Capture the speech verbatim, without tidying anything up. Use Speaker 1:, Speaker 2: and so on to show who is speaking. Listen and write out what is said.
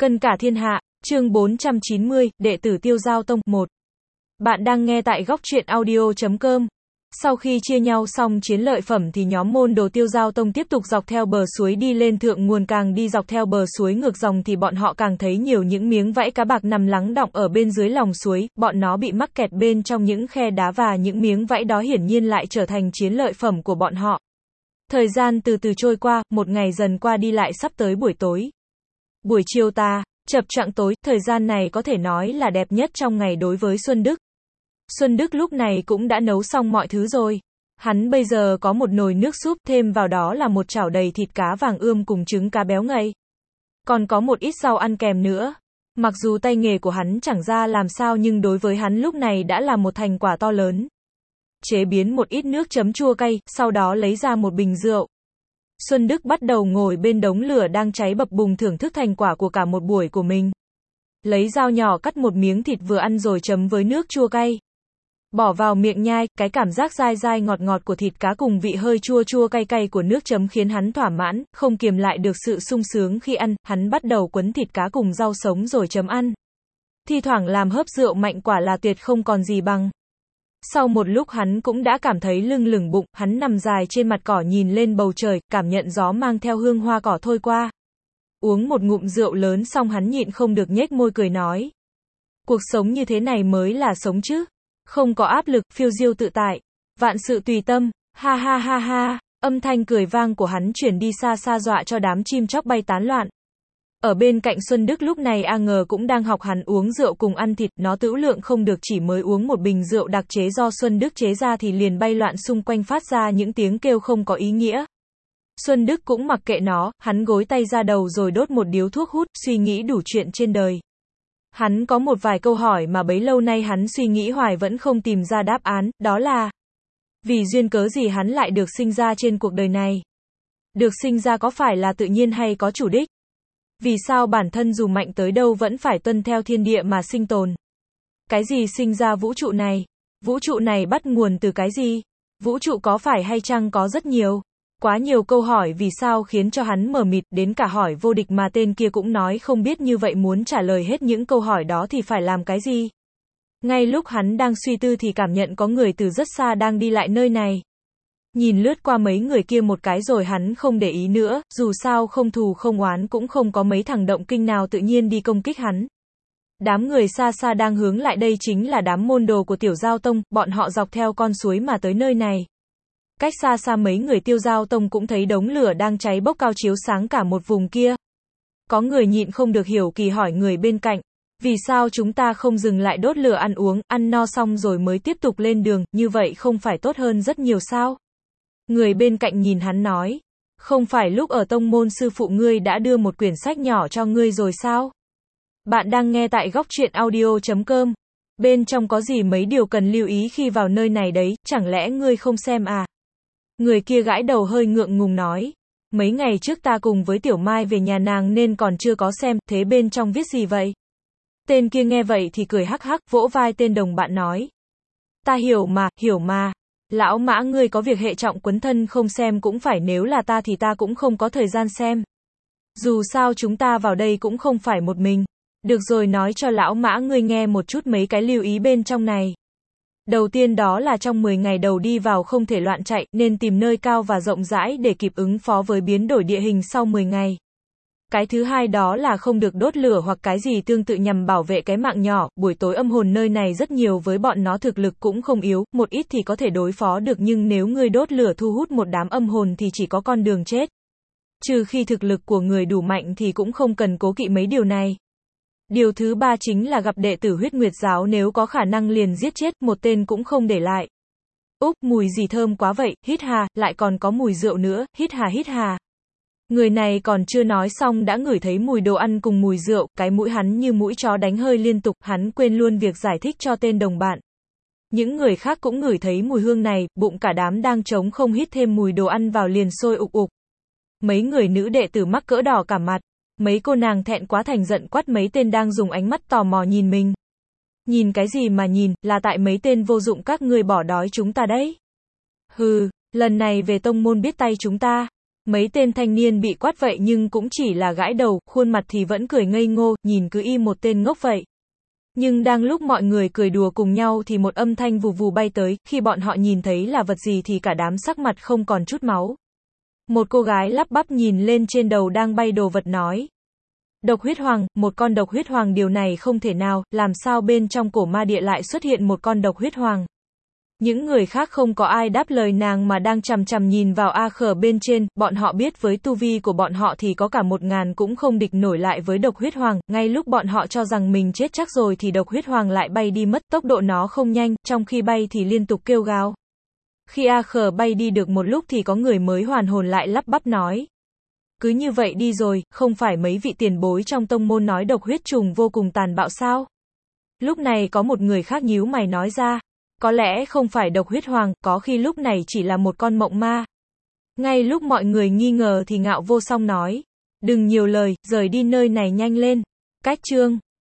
Speaker 1: Cân cả thiên hạ, chương bốn trăm chín mươi, đệ tử Tiêu Giao Tông, một. Bạn đang nghe tại góc truyện audio chấm com. Sau khi chia nhau xong chiến lợi phẩm thì nhóm môn đồ Tiêu Giao Tông tiếp tục dọc theo bờ suối đi lên thượng nguồn, càng đi dọc theo bờ suối ngược dòng thì bọn họ càng thấy nhiều những miếng vảy cá bạc nằm lắng đọng ở bên dưới lòng suối, bọn nó bị mắc kẹt bên trong những khe đá và những miếng vảy đó hiển nhiên lại trở thành chiến lợi phẩm của bọn họ. Thời gian từ từ trôi qua, một ngày dần qua đi lại sắp tới buổi tối. Buổi chiều tà, chập chạng tối, thời gian này có thể nói là đẹp nhất trong ngày đối với Xuân Đức. Xuân Đức lúc này cũng đã nấu xong mọi thứ rồi. Hắn bây giờ có một nồi nước súp, thêm vào đó là một chảo đầy thịt cá vàng ươm cùng trứng cá béo ngậy. Còn có một ít rau ăn kèm nữa. Mặc dù tay nghề của hắn chẳng ra làm sao nhưng đối với hắn lúc này đã là một thành quả to lớn. Chế biến một ít nước chấm chua cay, sau đó lấy ra một bình rượu. Xuân Đức bắt đầu ngồi bên đống lửa đang cháy bập bùng thưởng thức thành quả của cả một buổi của mình. Lấy dao nhỏ cắt một miếng thịt vừa ăn rồi chấm với nước chua cay. Bỏ vào miệng nhai, cái cảm giác dai dai ngọt ngọt của thịt cá cùng vị hơi chua chua cay cay của nước chấm khiến hắn thỏa mãn, không kiềm lại được sự sung sướng khi ăn, hắn bắt đầu quấn thịt cá cùng rau sống rồi chấm ăn. Thi thoảng làm hớp rượu mạnh quả là tuyệt không còn gì bằng. Sau một lúc hắn cũng đã cảm thấy lưng lửng bụng, hắn nằm dài trên mặt cỏ nhìn lên bầu trời, cảm nhận gió mang theo hương hoa cỏ thôi qua. Uống một ngụm rượu lớn xong hắn nhịn không được nhếch môi cười nói. Cuộc sống như thế này mới là sống chứ. Không có áp lực, phiêu diêu tự tại. Vạn sự tùy tâm. Ha ha ha ha. Âm thanh cười vang của hắn chuyển đi xa xa dọa cho đám chim chóc bay tán loạn. Ở bên cạnh Xuân Đức lúc này A Ngờ cũng đang học hắn uống rượu cùng ăn thịt, nó tửu lượng không được, chỉ mới uống một bình rượu đặc chế do Xuân Đức chế ra thì liền bay loạn xung quanh phát ra những tiếng kêu không có ý nghĩa. Xuân Đức cũng mặc kệ nó, hắn gối tay ra đầu rồi đốt một điếu thuốc hút, suy nghĩ đủ chuyện trên đời. Hắn có một vài câu hỏi mà bấy lâu nay hắn suy nghĩ hoài vẫn không tìm ra đáp án, đó là vì duyên cớ gì hắn lại được sinh ra trên cuộc đời này? Được sinh ra có phải là tự nhiên hay có chủ đích? Vì sao bản thân dù mạnh tới đâu vẫn phải tuân theo thiên địa mà sinh tồn? Cái gì sinh ra vũ trụ này? Vũ trụ này bắt nguồn từ cái gì? Vũ trụ có phải hay chăng có rất nhiều? Quá nhiều câu hỏi vì sao khiến cho hắn mờ mịt, đến cả hỏi vô địch mà tên kia cũng nói không biết, như vậy muốn trả lời hết những câu hỏi đó thì phải làm cái gì? Ngay lúc hắn đang suy tư thì cảm nhận có người từ rất xa đang đi lại nơi này. Nhìn lướt qua mấy người kia một cái rồi hắn không để ý nữa, dù sao không thù không oán cũng không có mấy thằng động kinh nào tự nhiên đi công kích hắn. Đám người xa xa đang hướng lại đây chính là đám môn đồ của Tiểu Giao Tông, bọn họ dọc theo con suối mà tới nơi này. Cách xa xa mấy người Tiêu Giao Tông cũng thấy đống lửa đang cháy bốc cao chiếu sáng cả một vùng kia. Có người nhịn không được hiểu kỳ hỏi người bên cạnh, vì sao chúng ta không dừng lại đốt lửa ăn uống, ăn no xong rồi mới tiếp tục lên đường, như vậy không phải tốt hơn rất nhiều sao? Người bên cạnh nhìn hắn nói, không phải lúc ở tông môn sư phụ ngươi đã đưa một quyển sách nhỏ cho ngươi rồi sao? Bạn đang nghe tại góc truyện audio chấm com. Bên trong có gì mấy điều cần lưu ý khi vào nơi này đấy, chẳng lẽ ngươi không xem à? Người kia gãi đầu hơi ngượng ngùng nói, mấy ngày trước ta cùng với Tiểu Mai về nhà nàng nên còn chưa có xem, thế bên trong viết gì vậy? Tên kia nghe vậy thì cười hắc hắc, vỗ vai tên đồng bạn nói, ta hiểu mà, hiểu mà. Lão Mã ngươi có việc hệ trọng quấn thân không xem cũng phải, nếu là ta thì ta cũng không có thời gian xem. Dù sao chúng ta vào đây cũng không phải một mình. Được rồi, nói cho lão Mã ngươi nghe một chút mấy cái lưu ý bên trong này. Đầu tiên đó là trong mười ngày đầu đi vào không thể loạn chạy, nên tìm nơi cao và rộng rãi để kịp ứng phó với biến đổi địa hình sau mười ngày. Cái thứ hai đó là không được đốt lửa hoặc cái gì tương tự nhằm bảo vệ cái mạng nhỏ, buổi tối âm hồn nơi này rất nhiều với bọn nó thực lực cũng không yếu, một ít thì có thể đối phó được nhưng nếu ngươi đốt lửa thu hút một đám âm hồn thì chỉ có con đường chết. Trừ khi thực lực của người đủ mạnh thì cũng không cần cố kỵ mấy điều này. Điều thứ ba chính là gặp đệ tử Huyết Nguyệt giáo, nếu có khả năng liền giết chết, một tên cũng không để lại. Úp, mùi gì thơm quá vậy, hít hà, lại còn có mùi rượu nữa, hít hà hít hà. Người này còn chưa nói xong đã ngửi thấy mùi đồ ăn cùng mùi rượu, cái mũi hắn như mũi chó đánh hơi liên tục, hắn quên luôn việc giải thích cho tên đồng bạn. Những người khác cũng ngửi thấy mùi hương này, bụng cả đám đang trống không hít thêm mùi đồ ăn vào liền sôi ục ục. Mấy người nữ đệ tử mắc cỡ đỏ cả mặt, mấy cô nàng thẹn quá thành giận quát mấy tên đang dùng ánh mắt tò mò nhìn mình. Nhìn cái gì mà nhìn, là tại mấy tên vô dụng các ngươi bỏ đói chúng ta đấy. Hừ, lần này về tông môn biết tay chúng ta. Mấy tên thanh niên bị quát vậy nhưng cũng chỉ là gãi đầu, khuôn mặt thì vẫn cười ngây ngô, nhìn cứ y một tên ngốc vậy. Nhưng đang lúc mọi người cười đùa cùng nhau thì một âm thanh vù vù bay tới, khi bọn họ nhìn thấy là vật gì thì cả đám sắc mặt không còn chút máu. Một cô gái lắp bắp nhìn lên trên đầu đang bay đồ vật nói. Độc huyết hoàng, một con độc huyết hoàng, điều này không thể nào, làm sao bên trong cổ ma địa lại xuất hiện một con độc huyết hoàng. Những người khác không có ai đáp lời nàng mà đang chằm chằm nhìn vào A Khở bên trên, bọn họ biết với tu vi của bọn họ thì có cả một ngàn cũng không địch nổi lại với độc huyết hoàng, ngay lúc bọn họ cho rằng mình chết chắc rồi thì độc huyết hoàng lại bay đi mất, tốc độ nó không nhanh, trong khi bay thì liên tục kêu gào. Khi A Khở bay đi được một lúc thì có người mới hoàn hồn lại lắp bắp nói. Cứ như vậy đi rồi, không phải mấy vị tiền bối trong tông môn nói độc huyết trùng vô cùng tàn bạo sao? Lúc này có một người khác nhíu mày nói ra. Có lẽ không phải độc huyết hoàng, có khi lúc này chỉ là một con mộng ma. Ngay lúc mọi người nghi ngờ thì Ngạo Vô Song nói. Đừng nhiều lời, rời đi nơi này nhanh lên. Cách chương